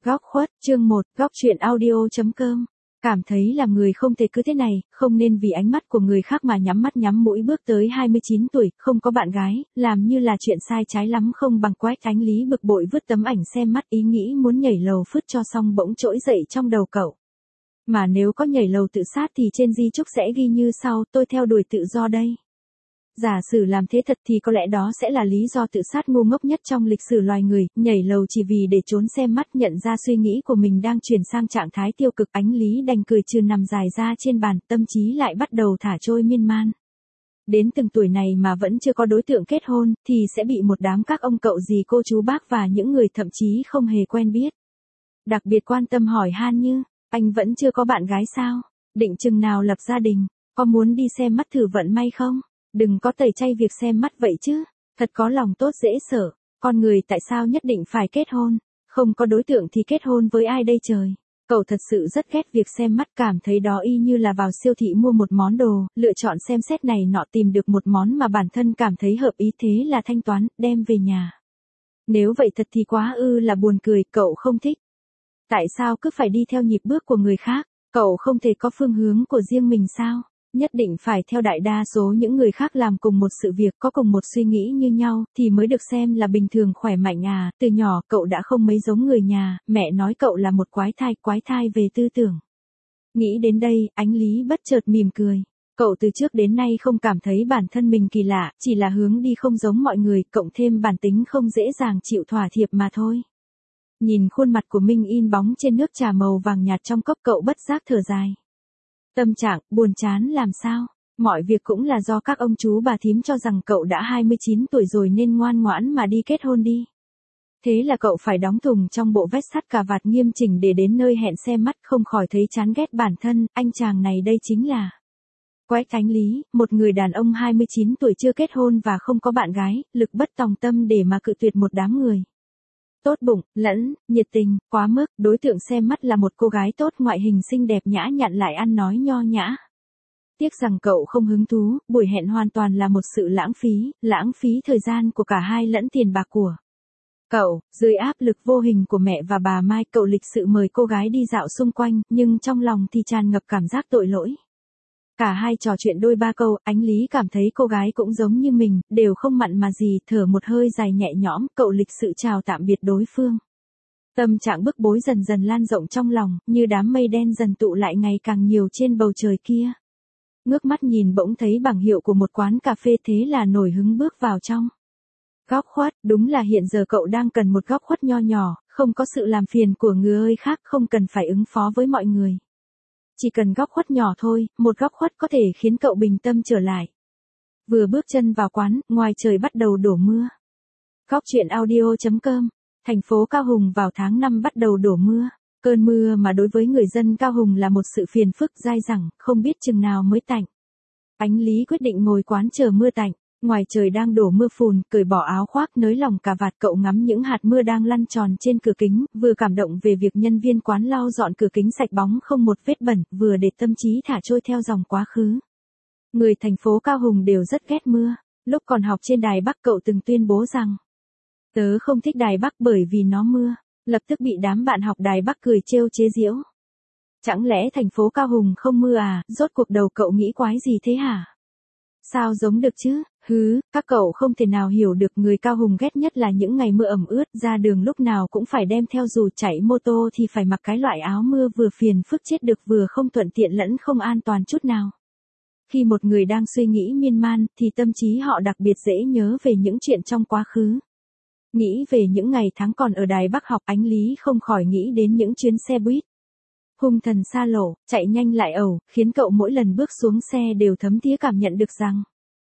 Góc khuất, chương 1, góc truyện audio.com. Cảm thấy làm người không thể cứ thế này, không nên vì ánh mắt của người khác mà nhắm mắt nhắm mũi bước tới 29 tuổi, không có bạn gái, làm như là chuyện sai trái lắm không bằng. Quách Ánh Lý bực bội vứt tấm ảnh xem mắt, ý nghĩ muốn nhảy lầu phứt cho xong bỗng trỗi dậy trong đầu cậu. Mà nếu có nhảy lầu tự sát thì trên di chúc sẽ ghi như sau: tôi theo đuổi tự do đây. Giả sử làm thế thật thì có lẽ đó sẽ là lý do tự sát ngu ngốc nhất trong lịch sử loài người, nhảy lầu chỉ vì để trốn xem mắt. Nhận ra suy nghĩ của mình đang chuyển sang trạng thái tiêu cực, Ánh Lý đành cười trừ nằm dài ra trên bàn, tâm trí lại bắt đầu thả trôi miên man. Đến từng tuổi này mà vẫn chưa có đối tượng kết hôn, thì sẽ bị một đám các ông cậu dì cô chú bác và những người thậm chí không hề quen biết đặc biệt quan tâm hỏi han như: anh vẫn chưa có bạn gái sao? Định chừng nào lập gia đình? Có muốn đi xem mắt thử vận may không? Đừng có tẩy chay việc xem mắt vậy chứ, thật có lòng tốt dễ sợ. Con người tại sao nhất định phải kết hôn? Không có đối tượng thì kết hôn với ai đây trời? Cậu thật sự rất ghét việc xem mắt, cảm thấy đó y như là vào siêu thị mua một món đồ, lựa chọn xem xét này nọ, tìm được một món mà bản thân cảm thấy hợp ý, thế là thanh toán, đem về nhà. Nếu vậy thật thì quá là buồn cười, cậu không thích. Tại sao cứ phải đi theo nhịp bước của người khác? Cậu không thể có phương hướng của riêng mình sao? Nhất định phải theo đại đa số những người khác làm cùng một sự việc, có cùng một suy nghĩ như nhau, thì mới được xem là bình thường khỏe mạnh à? Từ nhỏ cậu đã không mấy giống người nhà, mẹ nói cậu là một quái thai về tư tưởng. Nghĩ đến đây, Ánh Lý bất chợt mỉm cười. Cậu từ trước đến nay không cảm thấy bản thân mình kỳ lạ, chỉ là hướng đi không giống mọi người, cộng thêm bản tính không dễ dàng chịu thỏa hiệp mà thôi. Nhìn khuôn mặt của Minh in bóng trên nước trà màu vàng nhạt trong cốc, cậu bất giác thở dài. Tâm trạng buồn chán làm sao? Mọi việc cũng là do các ông chú bà thím cho rằng cậu đã 29 tuổi rồi nên ngoan ngoãn mà đi kết hôn đi. Thế là cậu phải đóng thùng trong bộ vest sắt cà vạt nghiêm chỉnh để đến nơi hẹn xem mắt, không khỏi thấy chán ghét bản thân. Anh chàng này đây chính là Quách Ánh Lý, một người đàn ông 29 tuổi chưa kết hôn và không có bạn gái, lực bất tòng tâm để mà cự tuyệt một đám người tốt bụng, lẫn, nhiệt tình, quá mức. Đối tượng xem mắt là một cô gái tốt, ngoại hình xinh đẹp nhã nhặn lại ăn nói nho nhã. Tiếc rằng cậu không hứng thú, buổi hẹn hoàn toàn là một sự lãng phí thời gian của cả hai lẫn tiền bạc của cậu. Dưới áp lực vô hình của mẹ và bà Mai, cậu lịch sự mời cô gái đi dạo xung quanh, nhưng trong lòng thì tràn ngập cảm giác tội lỗi. Cả hai trò chuyện đôi ba câu, Ánh Lý cảm thấy cô gái cũng giống như mình, đều không mặn mà gì, thở một hơi dài nhẹ nhõm, cậu lịch sự chào tạm biệt đối phương. Tâm trạng bức bối dần dần lan rộng trong lòng, như đám mây đen dần tụ lại ngày càng nhiều trên bầu trời kia. Ngước mắt nhìn bỗng thấy bảng hiệu của một quán cà phê, thế là nổi hứng bước vào trong. Góc khuất, đúng là hiện giờ cậu đang cần một góc khuất nho nhỏ, không có sự làm phiền của người khác, không cần phải ứng phó với mọi người. Chỉ cần góc khuất nhỏ thôi, một góc khuất có thể khiến cậu bình tâm trở lại. Vừa bước chân vào quán, ngoài trời bắt đầu đổ mưa. Góc truyện audio.com. Thành phố Cao Hùng vào tháng 5 bắt đầu đổ mưa. Cơn mưa mà đối với người dân Cao Hùng là một sự phiền phức dai dẳng, không biết chừng nào mới tạnh. Ánh Lý quyết định ngồi quán chờ mưa tạnh. Ngoài trời đang đổ mưa phùn, cởi bỏ áo khoác nới lỏng cà vạt, cậu ngắm những hạt mưa đang lăn tròn trên cửa kính, vừa cảm động về việc nhân viên quán lau dọn cửa kính sạch bóng không một vết bẩn, vừa để tâm trí thả trôi theo dòng quá khứ. Người thành phố Cao Hùng đều rất ghét mưa. Lúc còn học trên Đài Bắc, cậu từng tuyên bố rằng: tớ không thích Đài Bắc bởi vì nó mưa. Lập tức bị đám bạn học Đài Bắc cười trêu chế giễu. Chẳng lẽ thành phố Cao Hùng không mưa à? Rốt cuộc đầu cậu nghĩ quái gì thế hả? Sao giống được chứ? Các cậu không thể nào hiểu được, người Cao Hùng ghét nhất là những ngày mưa ẩm ướt, ra đường lúc nào cũng phải đem theo dù, chạy mô tô thì phải mặc cái loại áo mưa vừa phiền phức chết được, vừa không thuận tiện lẫn không an toàn chút nào. Khi một người đang suy nghĩ miên man, thì tâm trí họ đặc biệt dễ nhớ về những chuyện trong quá khứ. Nghĩ về những ngày tháng còn ở Đài Bắc học, Ánh Lý không khỏi nghĩ đến những chuyến xe buýt hung thần xa lộ, chạy nhanh lại ẩu, khiến cậu mỗi lần bước xuống xe đều thấm thía cảm nhận được rằng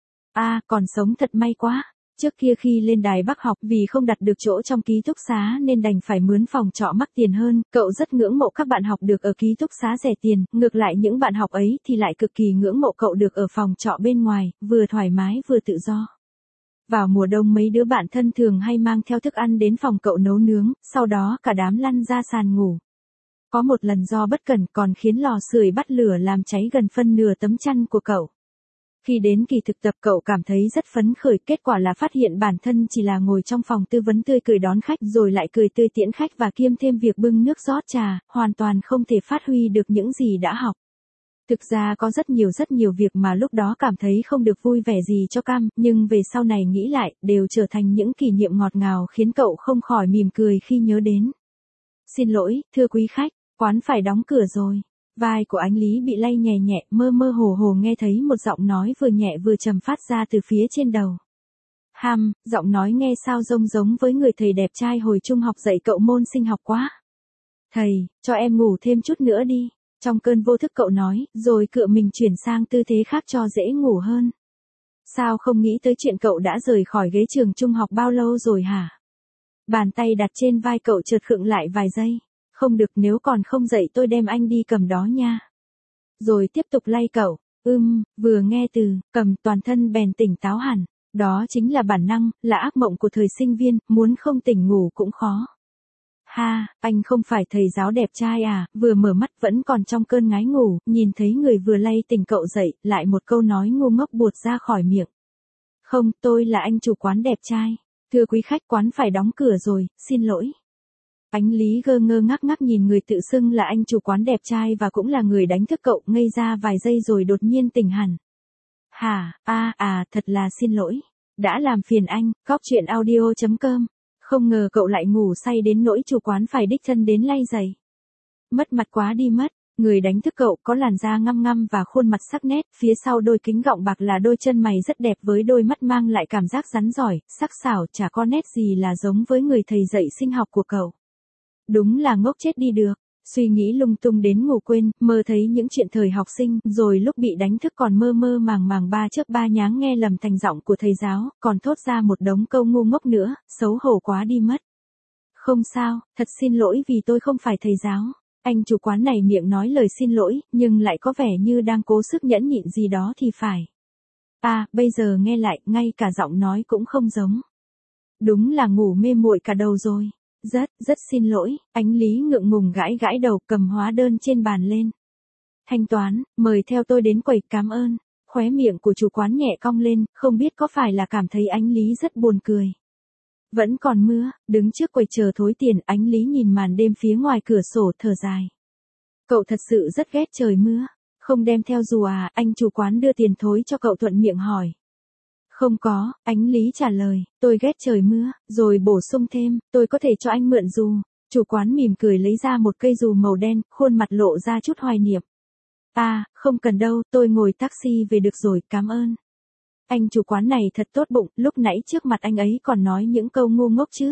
còn sống thật may quá. Trước kia khi lên Đài Bắc học, vì không đặt được chỗ trong ký túc xá nên đành phải mướn phòng trọ mắc tiền hơn, cậu rất ngưỡng mộ các bạn học được ở ký túc xá rẻ tiền, ngược lại những bạn học ấy thì lại cực kỳ ngưỡng mộ cậu được ở phòng trọ bên ngoài, vừa thoải mái vừa tự do. Vào mùa đông mấy đứa bạn thân thường hay mang theo thức ăn đến phòng cậu nấu nướng, sau đó cả đám lăn ra sàn ngủ. Có một lần do bất cẩn còn khiến lò sưởi bắt lửa làm cháy gần phân nửa tấm chăn của cậu. Khi đến kỳ thực tập cậu cảm thấy rất phấn khởi, kết quả là phát hiện bản thân chỉ là ngồi trong phòng tư vấn tươi cười đón khách rồi lại cười tươi tiễn khách và kiêm thêm việc bưng nước rót trà, hoàn toàn không thể phát huy được những gì đã học. Thực ra có rất nhiều việc mà lúc đó cảm thấy không được vui vẻ gì cho cam, nhưng về sau này nghĩ lại, đều trở thành những kỷ niệm ngọt ngào khiến cậu không khỏi mỉm cười khi nhớ đến. Xin lỗi, thưa quý khách, quán phải đóng cửa rồi. Vai của anh Lý bị lay nhẹ nhẹ, mơ mơ hồ hồ nghe thấy một giọng nói vừa nhẹ vừa trầm phát ra từ phía trên đầu. Giọng nói nghe sao giống với người thầy đẹp trai hồi trung học dạy cậu môn sinh học quá. Thầy, cho em ngủ thêm chút nữa đi. Trong cơn vô thức cậu nói, rồi cựa mình chuyển sang tư thế khác cho dễ ngủ hơn. Sao không nghĩ tới chuyện cậu đã rời khỏi ghế trường trung học bao lâu rồi hả? Bàn tay đặt trên vai cậu chợt khựng lại vài giây. Không được, nếu còn không dậy tôi đem anh đi cầm đó nha. Rồi tiếp tục lay cậu. Vừa nghe từ cầm toàn thân bèn tỉnh táo hẳn. Đó chính là bản năng, là ác mộng của thời sinh viên, muốn không tỉnh ngủ cũng khó. Anh không phải thầy giáo đẹp trai à? Vừa mở mắt vẫn còn trong cơn ngái ngủ, nhìn thấy người vừa lay tỉnh cậu dậy, lại một câu nói ngu ngốc buột ra khỏi miệng. Không, tôi là anh chủ quán đẹp trai. Thưa quý khách, quán phải đóng cửa rồi, xin lỗi. Ánh Lý ngơ ngác nhìn người tự xưng là anh chủ quán đẹp trai và cũng là người đánh thức cậu, ngây ra vài giây rồi đột nhiên tỉnh hẳn. Thật là xin lỗi. Đã làm phiền anh. Cóc truyện audio.com. Không ngờ cậu lại ngủ say đến nỗi chủ quán phải đích thân đến lay giày. Mất mặt quá đi mất. Người đánh thức cậu có làn da ngăm và khuôn mặt sắc nét, phía sau đôi kính gọng bạc là đôi chân mày rất đẹp với đôi mắt mang lại cảm giác rắn giỏi, sắc sảo, chả có nét gì là giống với người thầy dạy sinh học của cậu. Đúng là ngốc chết đi được. Suy nghĩ lung tung đến ngủ quên, mơ thấy những chuyện thời học sinh, rồi lúc bị đánh thức còn mơ màng ba chớp ba nháng nghe lầm thành giọng của thầy giáo, còn thốt ra một đống câu ngu ngốc nữa, xấu hổ quá đi mất. Không sao, thật xin lỗi vì tôi không phải thầy giáo. Anh chủ quán này miệng nói lời xin lỗi, nhưng lại có vẻ như đang cố sức nhẫn nhịn gì đó thì phải. Bây giờ nghe lại, ngay cả giọng nói cũng không giống. Đúng là ngủ mê muội cả đầu rồi. Rất xin lỗi, anh Lý ngượng ngùng gãi đầu, cầm hóa đơn trên bàn lên. Thanh toán, mời theo tôi đến quầy, cảm ơn. Khóe miệng của chủ quán nhẹ cong lên, không biết có phải là cảm thấy anh Lý rất buồn cười. Vẫn còn mưa, đứng trước quầy chờ thối tiền, anh Lý nhìn màn đêm phía ngoài cửa sổ thở dài. Cậu thật sự rất ghét trời mưa. Không đem theo dù à? Anh chủ quán đưa tiền thối cho cậu thuận miệng hỏi. Không có, anh Lý trả lời, tôi ghét trời mưa, rồi bổ sung thêm, tôi có thể cho anh mượn dù. Chủ quán mỉm cười lấy ra một cây dù màu đen, khuôn mặt lộ ra chút hoài niệm. Không cần đâu, tôi ngồi taxi về được rồi, cảm ơn. Anh chủ quán này thật tốt bụng, lúc nãy trước mặt anh ấy còn nói những câu ngu ngốc chứ.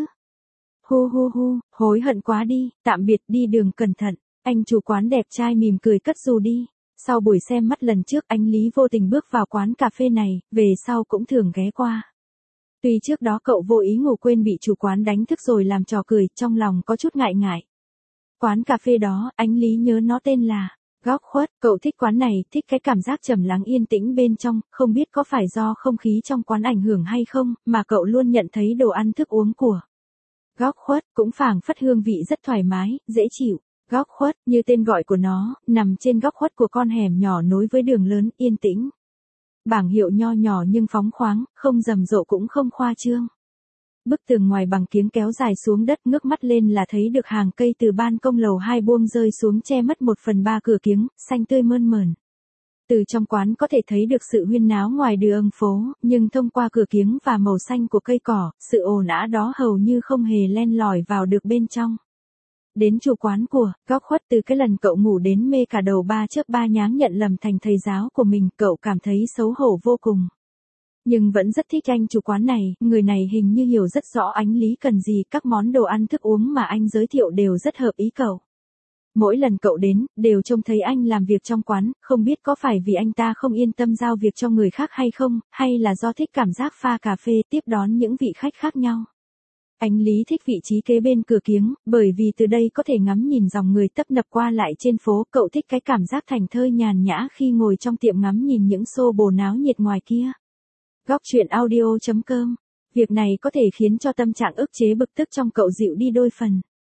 Hối hận quá đi, tạm biệt, đi đường cẩn thận. Anh chủ quán đẹp trai mỉm cười cất dù đi. Sau buổi xem mắt lần trước, anh Lý vô tình bước vào quán cà phê này, về sau cũng thường ghé qua. Tuy trước đó cậu vô ý ngủ quên bị chủ quán đánh thức rồi làm trò cười, trong lòng có chút ngại. Quán cà phê đó, anh Lý nhớ nó tên là Góc Khuất. Cậu thích quán này, thích cái cảm giác trầm lắng yên tĩnh bên trong, không biết có phải do không khí trong quán ảnh hưởng hay không, mà cậu luôn nhận thấy đồ ăn thức uống của Góc Khuất cũng phảng phất hương vị rất thoải mái, dễ chịu. Góc Khuất, như tên gọi của nó, nằm trên góc khuất của con hẻm nhỏ nối với đường lớn, yên tĩnh. Bảng hiệu nho nhỏ nhưng phóng khoáng, không rầm rộ cũng không khoa trương. Bức tường ngoài bằng kiếng kéo dài xuống đất, ngước mắt lên là thấy được hàng cây từ ban công lầu 2 buông rơi xuống che mất 1/3 cửa kiếng, xanh tươi mơn mởn. Từ trong quán có thể thấy được sự huyên náo ngoài đường phố, nhưng thông qua cửa kiếng và màu xanh của cây cỏ, sự ồn ào đó hầu như không hề len lỏi vào được bên trong. Đến chủ quán của Góc Khuất, từ cái lần cậu ngủ đến mê cả đầu ba chớp ba nháng nhận lầm thành thầy giáo của mình, cậu cảm thấy xấu hổ vô cùng. Nhưng vẫn rất thích anh chủ quán này, người này hình như hiểu rất rõ anh Lý cần gì, các món đồ ăn thức uống mà anh giới thiệu đều rất hợp ý cậu. Mỗi lần cậu đến, đều trông thấy anh làm việc trong quán, không biết có phải vì anh ta không yên tâm giao việc cho người khác hay không, hay là do thích cảm giác pha cà phê tiếp đón những vị khách khác nhau. Anh Lý thích vị trí kế bên cửa kiếng, bởi vì từ đây có thể ngắm nhìn dòng người tấp nập qua lại trên phố. Cậu thích cái cảm giác thảnh thơi nhàn nhã khi ngồi trong tiệm ngắm nhìn những xô bồ náo nhiệt ngoài kia. Cóc truyện audio.com. Việc này có thể khiến cho tâm trạng ức chế bực tức trong cậu dịu đi đôi phần.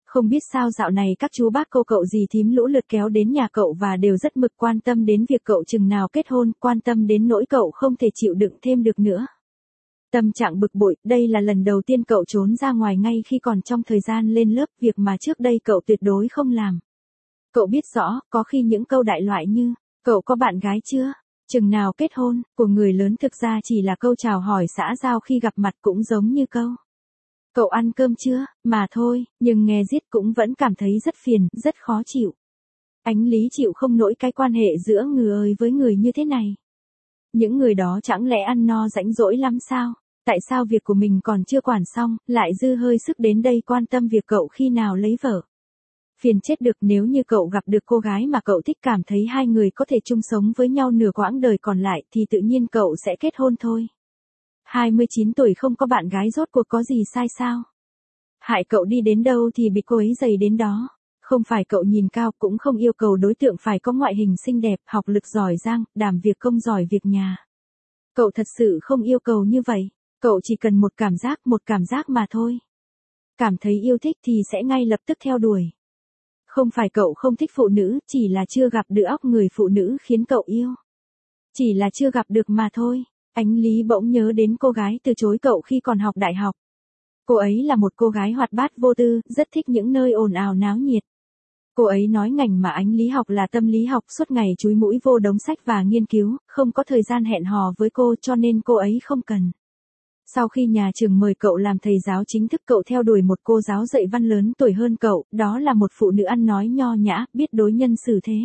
Không biết sao dạo này các chú bác cô cậu dì thím lũ lượt kéo đến nhà cậu và đều rất mực quan tâm đến việc cậu chừng nào kết hôn, quan tâm đến nỗi cậu không thể chịu đựng thêm được nữa. Tâm trạng bực bội, đây là lần đầu tiên cậu trốn ra ngoài ngay khi còn trong thời gian lên lớp, việc mà trước đây cậu tuyệt đối không làm. Cậu biết rõ, có khi những câu đại loại như, cậu có bạn gái chưa? Chừng nào kết hôn, của người lớn thực ra chỉ là câu chào hỏi xã giao khi gặp mặt, cũng giống như câu cậu ăn cơm chưa, mà thôi, nhưng nghe riết cũng vẫn cảm thấy rất phiền, rất khó chịu. Ánh Lý chịu không nổi cái quan hệ giữa người với người như thế này. Những người đó chẳng lẽ ăn no rãnh rỗi lắm sao? Tại sao việc của mình còn chưa quản xong, lại dư hơi sức đến đây quan tâm việc cậu khi nào lấy vợ? Phiền chết được, nếu như cậu gặp được cô gái mà cậu thích, cảm thấy hai người có thể chung sống với nhau nửa quãng đời còn lại thì tự nhiên cậu sẽ kết hôn thôi. 29 tuổi không có bạn gái rốt cuộc có gì sai sao? Hại cậu đi đến đâu thì bị cô ấy giày đến đó. Không phải cậu nhìn cao, cũng không yêu cầu đối tượng phải có ngoại hình xinh đẹp, học lực giỏi giang, đảm việc công giỏi việc nhà. Cậu thật sự không yêu cầu như vậy. Cậu chỉ cần một cảm giác mà thôi. Cảm thấy yêu thích thì sẽ ngay lập tức theo đuổi. Không phải cậu không thích phụ nữ, chỉ là chưa gặp được óc người phụ nữ khiến cậu yêu. Chỉ là chưa gặp được mà thôi. Ánh Lý bỗng nhớ đến cô gái từ chối cậu khi còn học đại học. Cô ấy là một cô gái hoạt bát vô tư, rất thích những nơi ồn ào náo nhiệt. Cô ấy nói ngành mà Ánh Lý học là tâm lý học, suốt ngày chúi mũi vô đống sách và nghiên cứu, không có thời gian hẹn hò với cô cho nên cô ấy không cần. Sau khi nhà trường mời cậu làm thầy giáo chính thức, cậu theo đuổi một cô giáo dạy văn lớn tuổi hơn cậu, đó là một phụ nữ ăn nói nho nhã, biết đối nhân xử thế.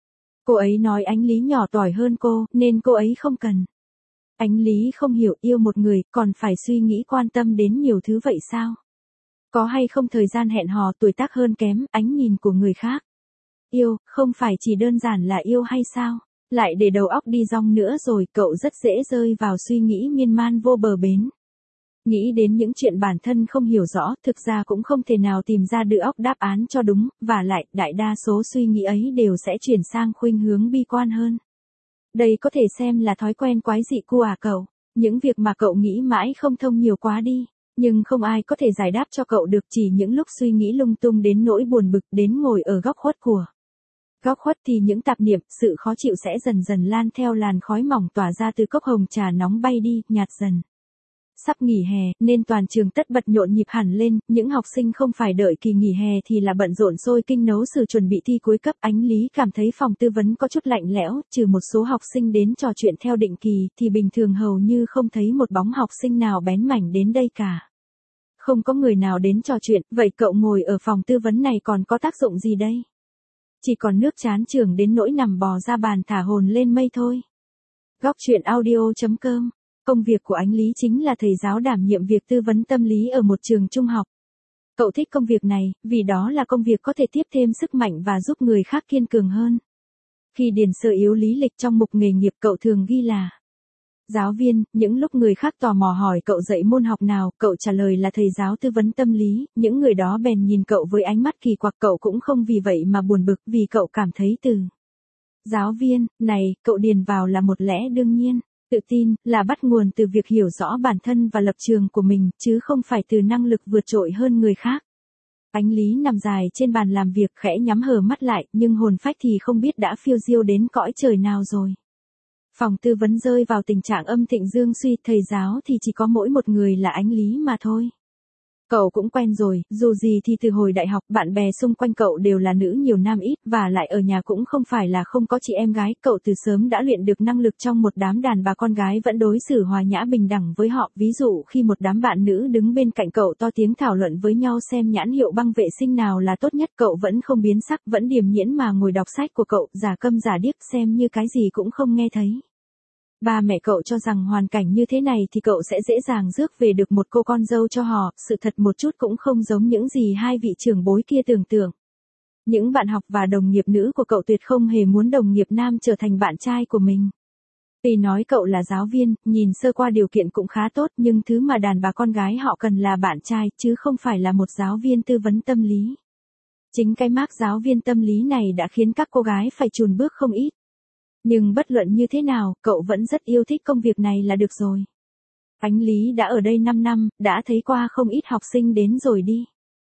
Cô ấy nói Ánh Lý nhỏ tuổi hơn cô, nên cô ấy không cần. Ánh Lý không hiểu, yêu một người, còn phải suy nghĩ quan tâm đến nhiều thứ vậy sao? Có hay không thời gian hẹn hò, tuổi tác hơn kém, ánh nhìn của người khác. Yêu, không phải chỉ đơn giản là yêu hay sao? Lại để đầu óc đi dong nữa rồi, cậu rất dễ rơi vào suy nghĩ miên man vô bờ bến. Nghĩ đến những chuyện bản thân không hiểu rõ, thực ra cũng không thể nào tìm ra được óc đáp án cho đúng, và lại, đại đa số suy nghĩ ấy đều sẽ chuyển sang khuynh hướng bi quan hơn. Đây có thể xem là thói quen quái dị của cậu, những việc mà cậu nghĩ mãi không thông nhiều quá đi, nhưng không ai có thể giải đáp cho cậu được, chỉ những lúc suy nghĩ lung tung đến nỗi buồn bực đến ngồi ở góc khuất của. Góc khuất thì những tạp niệm, sự khó chịu sẽ dần dần lan theo làn khói mỏng tỏa ra từ cốc hồng trà nóng bay đi, nhạt dần. Sắp nghỉ hè, nên toàn trường tất bật nhộn nhịp hẳn lên, những học sinh không phải đợi kỳ nghỉ hè thì là bận rộn sôi kinh nấu sử chuẩn bị thi cuối cấp. Ánh Lý cảm thấy phòng tư vấn có chút lạnh lẽo, trừ một số học sinh đến trò chuyện theo định kỳ, thì bình thường hầu như không thấy một bóng học sinh nào bén mảnh đến đây cả. Không có người nào đến trò chuyện, vậy cậu ngồi ở phòng tư vấn này còn có tác dụng gì đây? Chỉ còn nước chán chường đến nỗi nằm bò ra bàn thả hồn lên mây thôi. Góc truyện audio.com. Công việc của Ánh Lý chính là thầy giáo đảm nhiệm việc tư vấn tâm lý ở một trường trung học. Cậu thích công việc này, vì đó là công việc có thể tiếp thêm sức mạnh và giúp người khác kiên cường hơn. Khi điền sơ yếu lý lịch trong mục nghề nghiệp, cậu thường ghi là giáo viên. Những lúc người khác tò mò hỏi cậu dạy môn học nào, cậu trả lời là thầy giáo tư vấn tâm lý. Những người đó bèn nhìn cậu với ánh mắt kỳ quặc, cậu cũng không vì vậy mà buồn bực, vì cậu cảm thấy từ giáo viên này, cậu điền vào là một lẽ đương nhiên. Tự tin là bắt nguồn từ việc hiểu rõ bản thân và lập trường của mình, chứ không phải từ năng lực vượt trội hơn người khác. Ánh Lý nằm dài trên bàn làm việc, khẽ nhắm hờ mắt lại, nhưng hồn phách thì không biết đã phiêu diêu đến cõi trời nào rồi. Phòng tư vấn rơi vào tình trạng âm thịnh dương suy, thầy giáo thì chỉ có mỗi một người là Ánh Lý mà thôi. Cậu cũng quen rồi, dù gì thì từ hồi đại học, bạn bè xung quanh cậu đều là nữ nhiều nam ít, và lại ở nhà cũng không phải là không có chị em gái, cậu từ sớm đã luyện được năng lực trong một đám đàn bà con gái vẫn đối xử hòa nhã bình đẳng với họ, ví dụ khi một đám bạn nữ đứng bên cạnh cậu to tiếng thảo luận với nhau xem nhãn hiệu băng vệ sinh nào là tốt nhất, cậu vẫn không biến sắc, vẫn điềm nhĩn mà ngồi đọc sách của cậu, giả câm giả điếc xem như cái gì cũng không nghe thấy. Ba mẹ cậu cho rằng hoàn cảnh như thế này thì cậu sẽ dễ dàng rước về được một cô con dâu cho họ, sự thật một chút cũng không giống những gì hai vị trưởng bối kia tưởng tượng. Những bạn học và đồng nghiệp nữ của cậu tuyệt không hề muốn đồng nghiệp nam trở thành bạn trai của mình. Tuy nói cậu là giáo viên, nhìn sơ qua điều kiện cũng khá tốt, nhưng thứ mà đàn bà con gái họ cần là bạn trai, chứ không phải là một giáo viên tư vấn tâm lý. Chính cái mác giáo viên tâm lý này đã khiến các cô gái phải chùn bước không ít. Nhưng bất luận như thế nào, cậu vẫn rất yêu thích công việc này là được rồi. Ánh Lý đã ở đây 5 năm, đã thấy qua không ít học sinh đến rồi đi.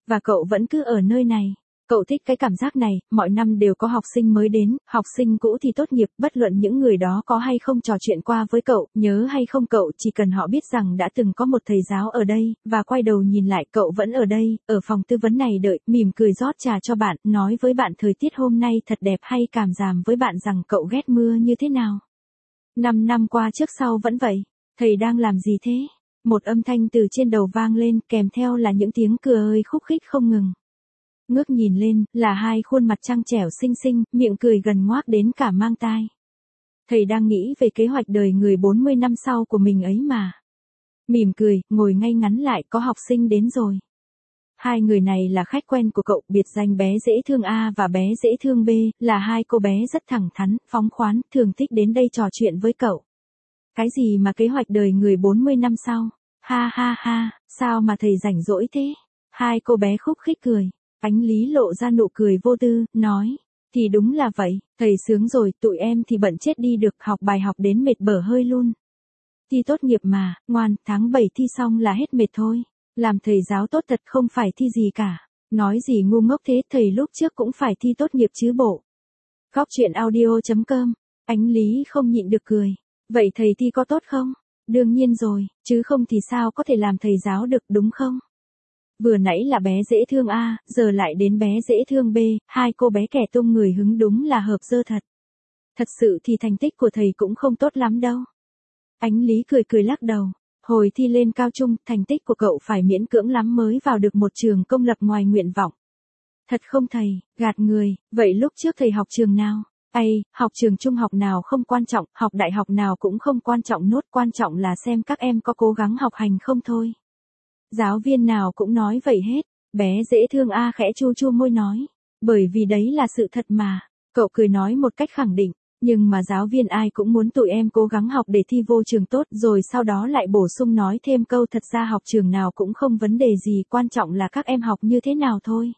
Và cậu vẫn cứ ở nơi này. Cậu thích cái cảm giác này, mọi năm đều có học sinh mới đến, học sinh cũ thì tốt nghiệp, bất luận những người đó có hay không trò chuyện qua với cậu, nhớ hay không cậu, chỉ cần họ biết rằng đã từng có một thầy giáo ở đây, và quay đầu nhìn lại cậu vẫn ở đây, ở phòng tư vấn này đợi, mỉm cười rót trà cho bạn, nói với bạn thời tiết hôm nay thật đẹp hay cảm giảm với bạn rằng cậu ghét mưa như thế nào. 5 năm qua trước sau vẫn vậy, thầy đang làm gì thế? Một âm thanh từ trên đầu vang lên, kèm theo là những tiếng cười khúc khích không ngừng. Ngước nhìn lên, là hai khuôn mặt trăng trẻo xinh xinh, miệng cười gần ngoác đến cả mang tai. Thầy đang nghĩ về kế hoạch đời người 40 năm sau của mình ấy mà. Mỉm cười, ngồi ngay ngắn lại, có học sinh đến rồi. Hai người này là khách quen của cậu, biệt danh bé dễ thương A và bé dễ thương B, là hai cô bé rất thẳng thắn, phóng khoáng, thường thích đến đây trò chuyện với cậu. Cái gì mà kế hoạch đời người 40 năm sau? Ha ha ha, sao mà thầy rảnh rỗi thế? Hai cô bé khúc khích cười. Ánh Lý lộ ra nụ cười vô tư, nói. Thì đúng là vậy, thầy sướng rồi, tụi em thì bận chết đi được, học bài học đến mệt bở hơi luôn. Thi tốt nghiệp mà, ngoan, tháng 7 thi xong là hết mệt thôi. Làm thầy giáo tốt thật không phải thi gì cả. Nói gì ngu ngốc thế, thầy lúc trước cũng phải thi tốt nghiệp chứ bộ. Góc chuyện audio.com. Ánh Lý không nhịn được cười. Vậy thầy thi có tốt không? Đương nhiên rồi, chứ không thì sao có thể làm thầy giáo được đúng không? Vừa nãy là bé dễ thương A, giờ lại đến bé dễ thương B, hai cô bé kẻ tung người hứng đúng là hợp dơ thật. Thật sự thì thành tích của thầy cũng không tốt lắm đâu. Ánh Lý cười cười lắc đầu. Hồi thi lên cao trung, thành tích của cậu phải miễn cưỡng lắm mới vào được một trường công lập ngoài nguyện vọng. Thật không thầy, gạt người, vậy lúc trước thầy học trường nào? Học trường trung học nào không quan trọng, học đại học nào cũng không quan trọng nốt, quan trọng là xem các em có cố gắng học hành không thôi. Giáo viên nào cũng nói vậy hết, bé dễ thương A khẽ chu chu môi nói. Bởi vì đấy là sự thật mà, cậu cười nói một cách khẳng định, nhưng mà giáo viên ai cũng muốn tụi em cố gắng học để thi vô trường tốt, rồi sau đó lại bổ sung nói thêm câu thật ra học trường nào cũng không vấn đề gì, quan trọng là các em học như thế nào thôi.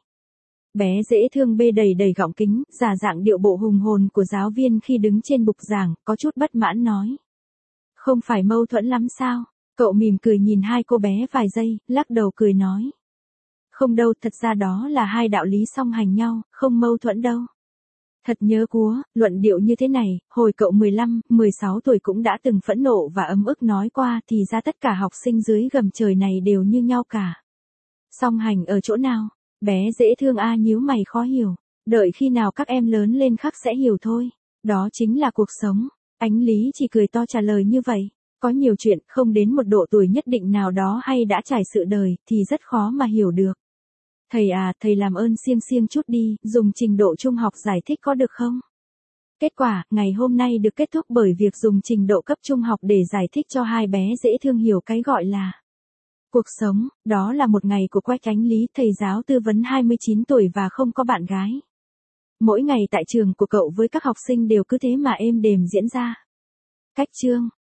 Bé dễ thương B đầy đầy gọng kính, giả dạng điệu bộ hùng hồn của giáo viên khi đứng trên bục giảng, có chút bất mãn nói. Không phải mâu thuẫn lắm sao? Cậu mỉm cười nhìn hai cô bé vài giây, lắc đầu cười nói. Không đâu, thật ra đó là hai đạo lý song hành nhau, không mâu thuẫn đâu. Thật nhớ cúa, luận điệu như thế này, hồi cậu 15, 16 tuổi cũng đã từng phẫn nộ và ấm ức nói qua, thì ra tất cả học sinh dưới gầm trời này đều như nhau cả. Song hành ở chỗ nào? Bé dễ thương A nhíu mày khó hiểu. Đợi khi nào các em lớn lên khắc sẽ hiểu thôi. Đó chính là cuộc sống. Ánh Lý chỉ cười to trả lời như vậy. Có nhiều chuyện không đến một độ tuổi nhất định nào đó hay đã trải sự đời thì rất khó mà hiểu được. Thầy à, thầy làm ơn siêng siêng chút đi, dùng trình độ trung học giải thích có được không? Kết quả, ngày hôm nay được kết thúc bởi việc dùng trình độ cấp trung học để giải thích cho hai bé dễ thương hiểu cái gọi là cuộc sống. Đó là một ngày của Quách Ánh Lý, thầy giáo tư vấn 29 tuổi và không có bạn gái. Mỗi ngày tại trường của cậu với các học sinh đều cứ thế mà êm đềm diễn ra. Cách chương